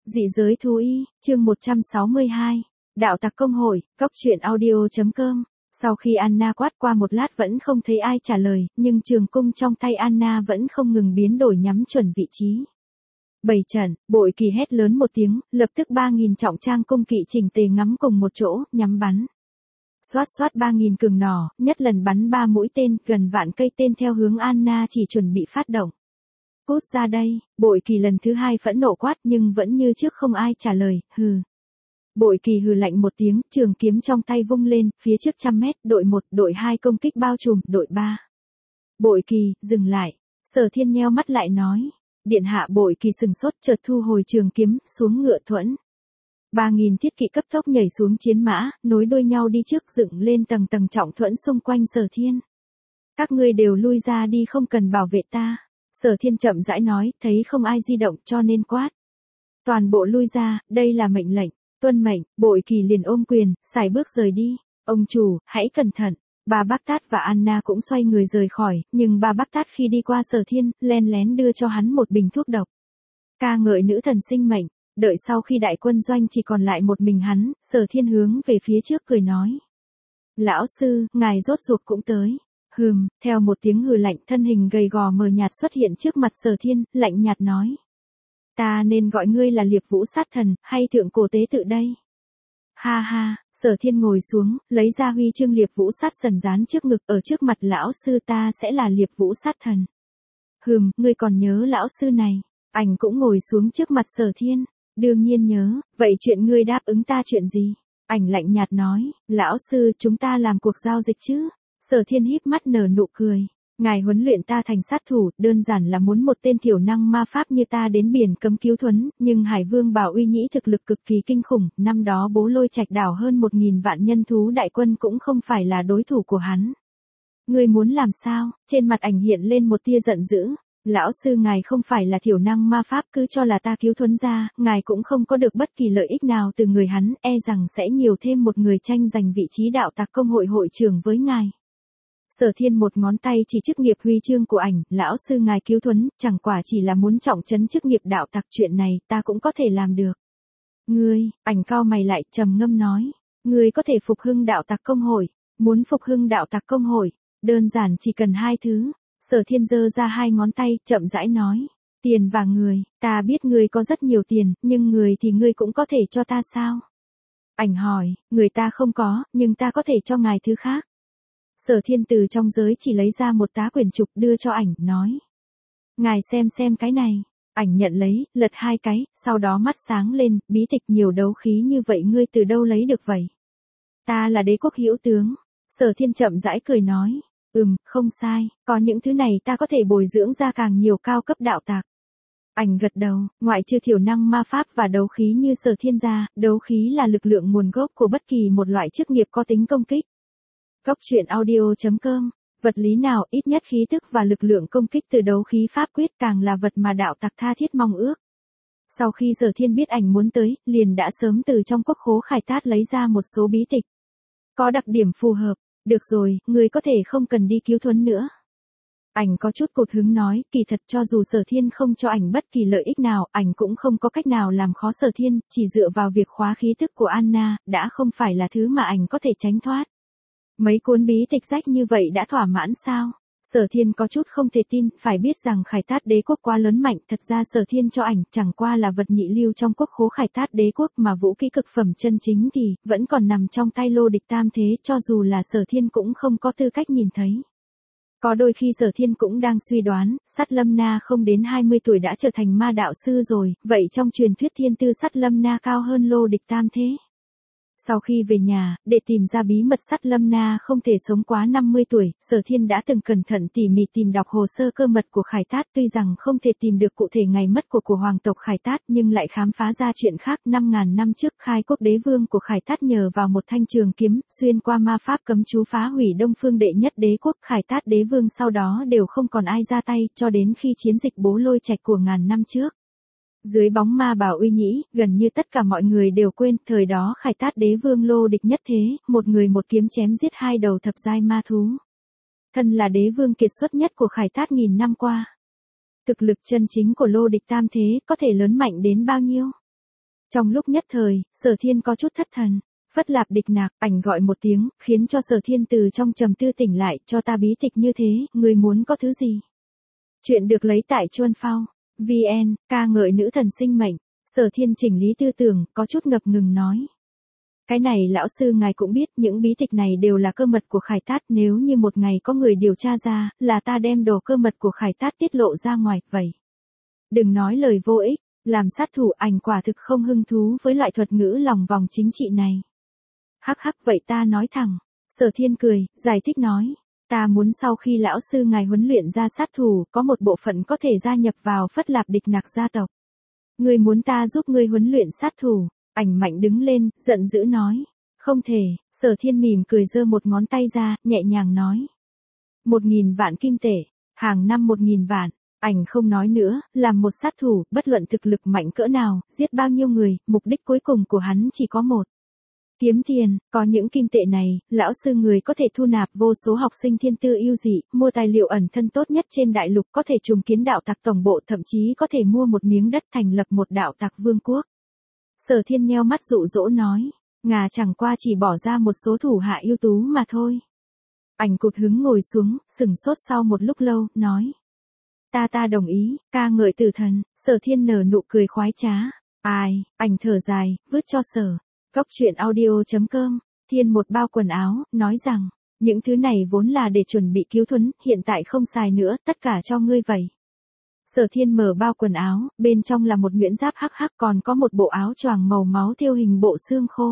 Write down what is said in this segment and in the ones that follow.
Dị giới thú y, chương 162. Đạo tặc công hội, cốc truyện audio.com. Sau khi Anna quát qua một lát vẫn không thấy ai trả lời, nhưng trường cung trong tay Anna vẫn không ngừng biến đổi nhắm chuẩn vị trí. Bày trận, Bội Kỳ hét lớn một tiếng, lập tức 3.000 trọng trang cung kỵ chỉnh tề ngắm cùng một chỗ, nhắm bắn. Xoát xoát 3.000 cường nỏ, nhất lần bắn 3 mũi tên, gần vạn cây tên theo hướng Anna chỉ chuẩn bị phát động. Cút ra đây, Bội Kỳ lần thứ hai phẫn nộ quát nhưng vẫn như trước không ai trả lời, hừ. Bội Kỳ hừ lạnh một tiếng, trường kiếm trong tay vung lên, phía trước 100 mét, đội 1, đội 2 công kích bao trùm, đội 3. Bội Kỳ, dừng lại. Sở Thiên nheo mắt lại nói. Điện hạ. Bội Kỳ sừng sốt, chợt thu hồi trường kiếm, xuống ngựa thuẫn. 3.000 thiết kỵ cấp tốc nhảy xuống chiến mã, nối đuôi nhau đi trước dựng lên tầng tầng trọng thuẫn xung quanh Sở Thiên. Các ngươi đều lui ra đi, không cần bảo vệ ta. Sở Thiên chậm rãi nói, thấy không ai di động cho nên quát. Toàn bộ lui ra, đây là mệnh lệnh. Tuân mệnh. Bội Kỳ liền ôm quyền, sải bước rời đi. Ông chủ, hãy cẩn thận. Ba Bác Tát và Anna cũng xoay người rời khỏi, nhưng Ba Bác Tát khi đi qua Sở Thiên, len lén đưa cho hắn một bình thuốc độc. Ca ngợi nữ thần sinh mệnh. Đợi sau khi đại quân doanh chỉ còn lại một mình hắn, Sở Thiên hướng về phía trước cười nói. Lão sư, ngài rốt ruột cũng tới. Theo một tiếng hừ lạnh, thân hình gầy gò mờ nhạt xuất hiện trước mặt Sở Thiên, lạnh nhạt nói. Ta nên gọi ngươi là Liệp Vũ Sát Thần, hay Thượng Cổ Tế Tự đây? Ha ha, Sở Thiên ngồi xuống, lấy ra huy chương Liệp Vũ Sát Thần dán trước ngực, ở trước mặt lão sư ta sẽ là Liệp Vũ Sát Thần. Ngươi còn nhớ lão sư này? Ảnh cũng ngồi xuống trước mặt Sở Thiên. Đương nhiên nhớ, vậy chuyện ngươi đáp ứng ta chuyện gì? Ảnh lạnh nhạt nói, lão sư, chúng ta làm cuộc giao dịch chứ? Sở Thiên híp mắt nở nụ cười. Ngài huấn luyện ta thành sát thủ, đơn giản là muốn một tên thiểu năng ma pháp như ta đến biển cấm cứu Thuấn, nhưng Hải Vương Bảo Uy Nhĩ thực lực cực kỳ kinh khủng, năm đó Bố Lôi Trạch đảo hơn 1.000 vạn nhân thú đại quân cũng không phải là đối thủ của hắn. Ngươi muốn làm sao? Trên mặt Ảnh hiện lên một tia giận dữ. Lão sư, ngài không phải là thiểu năng ma pháp, cứ cho là ta cứu Thuấn ra, ngài cũng không có được bất kỳ lợi ích nào từ người hắn, e rằng sẽ nhiều thêm một người tranh giành vị trí đạo tặc công hội hội trưởng với ngài. Sở Thiên một ngón tay chỉ chức nghiệp huy chương của Ảnh, lão sư ngài cứu Thuấn, chẳng quả chỉ là muốn trọng trấn chức nghiệp đạo tặc, chuyện này ta cũng có thể làm được. Ngươi, Ảnh cau mày lại, trầm ngâm nói, ngươi có thể phục hưng đạo tặc công hội, muốn phục hưng đạo tặc công hội, đơn giản chỉ cần 2 thứ. Sở Thiên giơ ra 2 ngón tay, chậm rãi nói, tiền và người, ta biết ngươi có rất nhiều tiền, nhưng người thì ngươi cũng có thể cho ta sao? Ảnh hỏi, người ta không có, nhưng ta có thể cho ngài thứ khác. Sở Thiên từ trong giới chỉ lấy ra một tá quyển trục đưa cho Ảnh, nói. Ngài xem cái này. Ảnh nhận lấy, lật 2 cái, sau đó mắt sáng lên, bí tịch nhiều đấu khí như vậy ngươi từ đâu lấy được vậy? Ta là đế quốc hữu tướng. Sở Thiên chậm rãi cười nói. Không sai, có những thứ này ta có thể bồi dưỡng ra càng nhiều cao cấp đạo tặc. Ảnh gật đầu, ngoại trừ thiểu năng ma pháp và đấu khí như Sở Thiên ra, đấu khí là lực lượng nguồn gốc của bất kỳ một loại chức nghiệp có tính công kích. Cốc truyện audio.com. Vật lý nào ít nhất khí tức và lực lượng công kích từ đấu khí pháp quyết càng là vật mà đạo tặc tha thiết mong ước. Sau khi Sở Thiên biết Ảnh muốn tới, liền đã sớm từ trong quốc khố Khải Tát lấy ra một số bí tịch. Có đặc điểm phù hợp. Được rồi, ngươi có thể không cần đi cứu Thuấn nữa. Ảnh có chút cụt hứng nói, kỳ thật cho dù Sở Thiên không cho Ảnh bất kỳ lợi ích nào, Ảnh cũng không có cách nào làm khó Sở Thiên, chỉ dựa vào việc khóa khí tức của Anna, đã không phải là thứ mà Ảnh có thể tránh thoát. Mấy cuốn bí tịch rách như vậy đã thỏa mãn sao? Sở Thiên có chút không thể tin, phải biết rằng Khải Tát đế quốc quá lớn mạnh, thật ra Sở Thiên cho Ảnh chẳng qua là vật nhị lưu trong quốc khố Khải Tát đế quốc, mà vũ khí cực phẩm chân chính thì vẫn còn nằm trong tay Lô Địch Tam Thế, cho dù là Sở Thiên cũng không có tư cách nhìn thấy. Có đôi khi Sở Thiên cũng đang suy đoán, Sát Lâm Na không đến 20 tuổi đã trở thành ma đạo sư rồi, vậy trong truyền thuyết thiên tư Sát Lâm Na cao hơn Lô Địch Tam Thế. Sau khi về nhà, để tìm ra bí mật Sát Lâm Na không thể sống quá 50 tuổi, Sở Thiên đã từng cẩn thận tỉ mỉ tìm đọc hồ sơ cơ mật của Khải Tát, tuy rằng không thể tìm được cụ thể ngày mất của hoàng tộc Khải Tát, nhưng lại khám phá ra chuyện khác. 5.000 năm trước, khai quốc đế vương của Khải Tát nhờ vào một thanh trường kiếm, xuyên qua ma pháp cấm chú phá hủy Đông Phương đệ nhất đế quốc. Khải Tát đế vương sau đó đều không còn ai ra tay, cho đến khi chiến dịch Bố Lôi Trạch của ngàn năm trước. Dưới bóng ma Bảo Uy Nhĩ, gần như tất cả mọi người đều quên, thời đó Khải Tát đế vương Lô Địch nhất thế, một người một kiếm chém giết 2 đầu thập giai ma thú. Thân là đế vương kiệt xuất nhất của Khải Tát nghìn năm qua. Thực lực chân chính của Lô Địch Tam Thế có thể lớn mạnh đến bao nhiêu? Trong lúc nhất thời, Sở Thiên có chút thất thần. Phất Lạp Địch Nạc, ảnh gọi một tiếng, khiến cho Sở Thiên từ trong trầm tư tỉnh lại, cho ta bí tịch như thế, người muốn có thứ gì? Chuyện được lấy tại Chuân Phao. VN, ca ngợi nữ thần sinh mệnh. Sở Thiên chỉnh lý tư tưởng, có chút ngập ngừng nói. Cái này lão sư ngài cũng biết, những bí tịch này đều là cơ mật của Khải Tát, nếu như một ngày có người điều tra ra, là ta đem đồ cơ mật của Khải Tát tiết lộ ra ngoài, vậy. Đừng nói lời vô ích, làm sát thủ ảnh quả thực không hứng thú với loại thuật ngữ lòng vòng chính trị này. Hắc hắc vậy ta nói thẳng. Sở Thiên cười, giải thích nói. Ta muốn sau khi lão sư ngài huấn luyện ra sát thủ, có một bộ phận có thể gia nhập vào Phất Lạp Địch Nạc gia tộc. Ngươi muốn ta giúp ngươi huấn luyện sát thủ, ảnh mạnh đứng lên, giận dữ nói. Không thể, Sở Thiên mỉm cười giơ một ngón tay ra, nhẹ nhàng nói. 1.000 vạn kim tệ, hàng năm 1.000 vạn, ảnh không nói nữa, làm một sát thủ, bất luận thực lực mạnh cỡ nào, giết bao nhiêu người, mục đích cuối cùng của hắn chỉ có một. Kiếm tiền, có những kim tệ này, lão sư người có thể thu nạp vô số học sinh thiên tư ưu dị, mua tài liệu ẩn thân tốt nhất trên đại lục, có thể trùng kiến đạo tặc tổng bộ, thậm chí có thể mua một miếng đất thành lập một đạo tặc vương quốc. Sở Thiên nheo mắt dụ dỗ nói, ngà chẳng qua chỉ bỏ ra một số thủ hạ ưu tú mà thôi. Ảnh cụt hứng ngồi xuống, sừng sốt sau một lúc lâu, nói. Ta đồng ý, ca ngợi tử thần. Sở Thiên nở nụ cười khoái trá. Ai, ảnh thở dài, vứt cho Sở. Góc truyện audio.com, Thiên một bao quần áo, nói rằng, những thứ này vốn là để chuẩn bị cứu Thuấn, hiện tại không xài nữa, tất cả cho ngươi vậy. Sở Thiên mở bao quần áo, bên trong là một nhuyễn giáp hắc hắc, còn có một bộ áo choàng màu máu thêu hình bộ xương khô.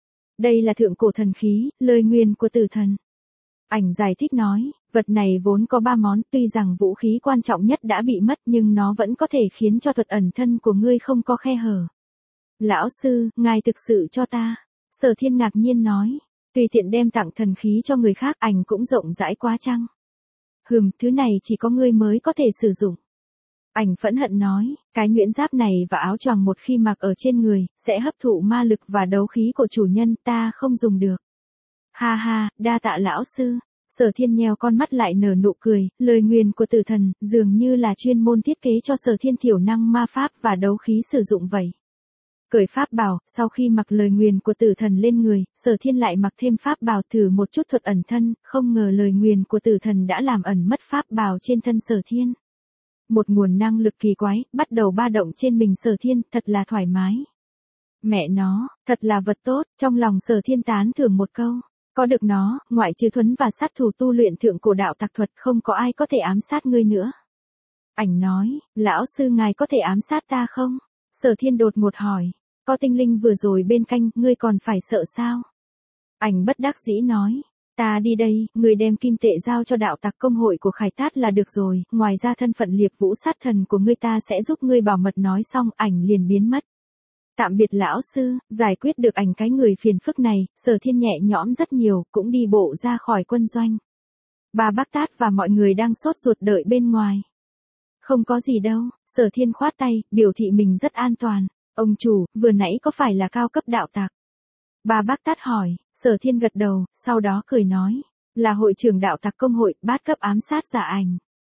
Đây là thượng cổ thần khí, lời nguyền của tử thần. Ảnh giải thích nói, vật này vốn có 3 món, tuy rằng vũ khí quan trọng nhất đã bị mất nhưng nó vẫn có thể khiến cho thuật ẩn thân của ngươi không có khe hở. Lão sư, ngài thực sự cho ta. Sở Thiên ngạc nhiên nói, tùy tiện đem tặng thần khí cho người khác, ảnh cũng rộng rãi quá chăng? Thứ này chỉ có ngươi mới có thể sử dụng. Ảnh phẫn hận nói, cái nhuyễn giáp này và áo choàng một khi mặc ở trên người, sẽ hấp thụ ma lực và đấu khí của chủ nhân, ta không dùng được. Ha ha, đa tạ lão sư. Sở Thiên nheo con mắt lại nở nụ cười, lời nguyền của tử thần, dường như là chuyên môn thiết kế cho Sở Thiên thiểu năng ma pháp và đấu khí sử dụng vậy. Cởi pháp bào, sau khi mặc lời nguyền của tử thần lên người, Sở Thiên lại mặc thêm pháp bào thử một chút thuật ẩn thân, không ngờ lời nguyền của tử thần đã làm ẩn mất pháp bào trên thân Sở Thiên. Một nguồn năng lực kỳ quái, bắt đầu ba động trên mình Sở Thiên, thật là thoải mái. Mẹ nó, thật là vật tốt, trong lòng Sở Thiên tán thưởng một câu. Có được nó, ngoại trừ Thuấn và sát thủ tu luyện thượng cổ đạo tặc thuật, không có ai có thể ám sát ngươi nữa. Ảnh nói, lão sư ngài có thể ám sát ta không? Sở Thiên đột ngột hỏi, có tinh linh vừa rồi bên cạnh, ngươi còn phải sợ sao? Ảnh bất đắc dĩ nói, ta đi đây, ngươi đem kim tệ giao cho đạo tặc công hội của Khải Tát là được rồi, ngoài ra thân phận liệp vũ sát thần của ngươi ta sẽ giúp ngươi bảo mật. Nói xong, ảnh liền biến mất. Tạm biệt lão sư, giải quyết được ảnh cái người phiền phức này, Sở Thiên nhẹ nhõm rất nhiều, cũng đi bộ ra khỏi quân doanh. Bà Bác Tát và mọi người đang sốt ruột đợi bên ngoài. Không có gì đâu, Sở Thiên khoát tay, biểu thị mình rất an toàn. Ông chủ, vừa nãy có phải là cao cấp đạo tặc? Bà Bác Tát hỏi, Sở Thiên gật đầu, sau đó cười nói, là hội trưởng đạo tặc công hội, bát cấp ám sát giả ảnh.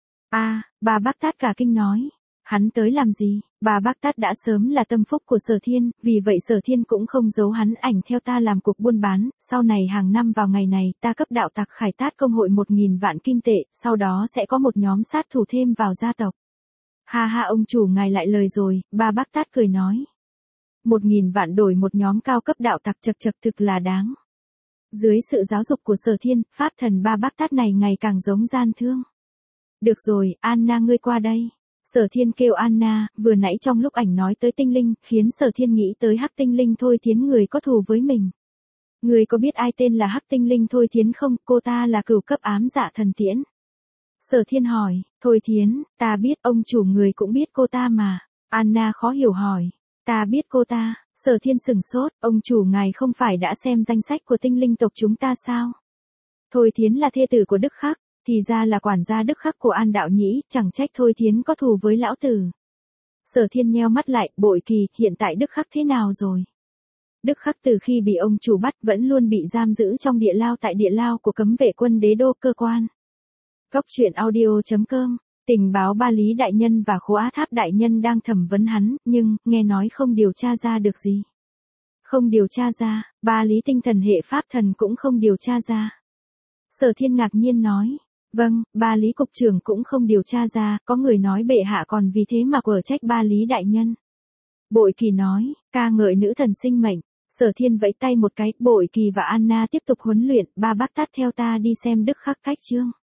Bà Bác Tát cả kinh nói, hắn tới làm gì? Bà Bác Tát đã sớm là tâm phúc của Sở Thiên, vì vậy Sở Thiên cũng không giấu hắn. Ảnh theo ta làm cuộc buôn bán, sau này hàng năm vào ngày này, ta cấp đạo tặc Khải Tát công hội 1.000 vạn kim tệ, sau đó sẽ có một nhóm sát thủ thêm vào gia tộc. Ha ha, ông chủ ngài lại lời rồi, bà Bác Tát cười nói. 1.000 vạn đổi một nhóm cao cấp đạo tặc, chật chật, thực là đáng. Dưới sự giáo dục của Sở Thiên, pháp thần bà Bác Tát này ngày càng giống gian thương. Được rồi, Anna ngươi qua đây. Sở Thiên kêu Anna, vừa nãy trong lúc ảnh nói tới tinh linh, khiến Sở Thiên nghĩ tới Hắc Tinh Linh Thôi Thiến, người có thù với mình. Người có biết ai tên là Hắc Tinh Linh Thôi Thiến không? Cô ta là cửu cấp ám dạ thần tiễn. Sở Thiên hỏi, Thôi Thiến, ta biết, ông chủ người cũng biết cô ta mà. Anna khó hiểu hỏi, ta biết cô ta. Sở Thiên sừng sốt, ông chủ ngài không phải đã xem danh sách của tinh linh tộc chúng ta sao? Thôi Thiến là thê tử của Đức Khắc. Thì ra là quản gia Đức Khắc của An Đạo Nhĩ, chẳng trách Thôi Thiến có thù với lão tử. Sở Thiên nheo mắt lại, bội kỳ, hiện tại Đức Khắc thế nào rồi? Đức Khắc từ khi bị ông chủ bắt vẫn luôn bị giam giữ trong địa lao tại địa lao của cấm vệ quân đế đô cơ quan. Góc truyện audio.com Tình báo Ba Lý đại nhân và Khố Á Tháp đại nhân đang thẩm vấn hắn, nhưng, nghe nói không điều tra ra được gì. Không điều tra ra, Ba Lý tinh thần hệ pháp thần cũng không điều tra ra. Sở Thiên ngạc nhiên nói. Vâng, Ba Lý cục trưởng cũng không điều tra ra, có người nói bệ hạ còn vì thế mà quở trách Ba Lý đại nhân. Bội Kỳ nói, ca ngợi nữ thần sinh mệnh. Sở Thiên vẫy tay một cái, Bội Kỳ và Anna tiếp tục huấn luyện, ba bác tắt theo ta đi xem Đức Khắc Cách Trương.